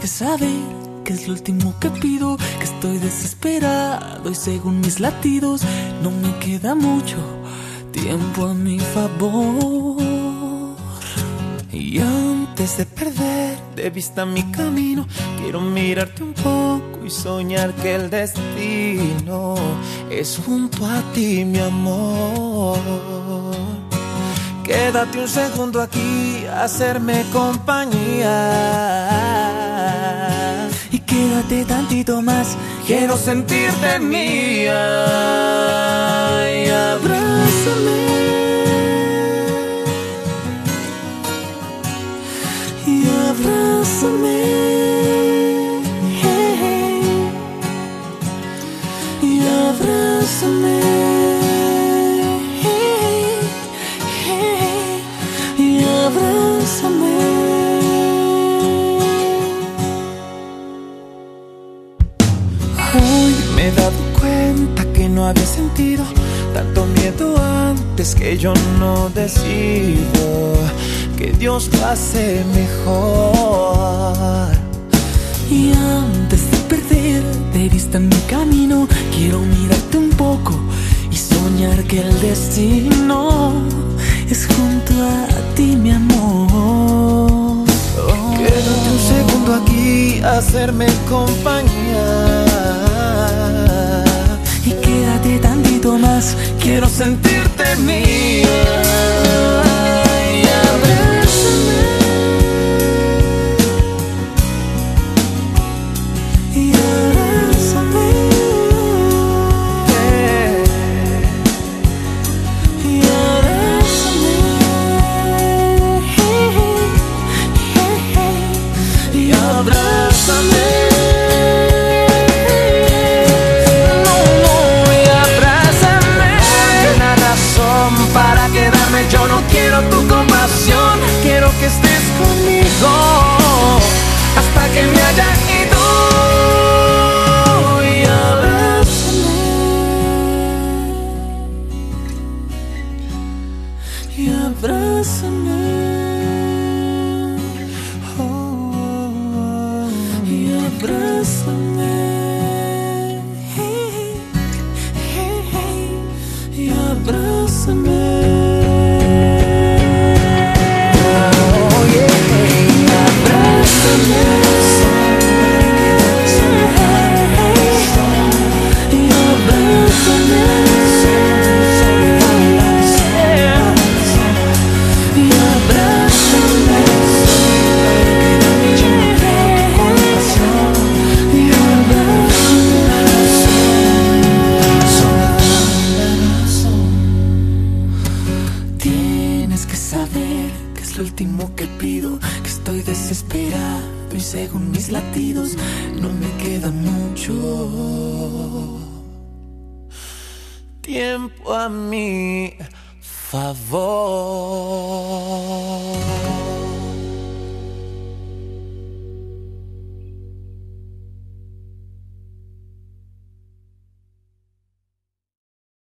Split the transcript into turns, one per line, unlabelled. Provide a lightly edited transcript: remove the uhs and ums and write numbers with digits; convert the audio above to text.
que saber que es lo último que pido, que estoy desesperado y según mis latidos no me queda mucho tiempo a mi favor. Y antes de perder de vista mi camino, quiero mirarte un poco y soñar que el destino es junto a ti, mi amor. Quédate un segundo aquí, hacerme compañía.
Y quédate tantito más,
quiero sentirte mía. Y abrázame.
Y abrázame. Hey, hey. Y abrázame. Hey, hey. Y abrázame.
Hoy me he dado cuenta que no había sentido tanto miedo antes, que yo no decido, que Dios lo hace mejor.
Y antes de perder de vista mi camino, quiero mirarte un poco y soñar que el destino es junto a ti, mi amor.
Quédate un segundo aquí, hacerme compañía.
Y quédate tantito más,
quiero sentirte mía. Y abrázame.
Y abrázame. Y abrázame.
Y abrázame. Para quedarme, yo no quiero tu compasión, quiero que estés conmigo hasta que me haya ido. Y abrázame.
Y abrázame. Oh, y abrázame. Hey, hey, hey. Y abrázame. Lo último que pido, que estoy desesperado y según mis latidos no me queda mucho
tiempo a mi favor.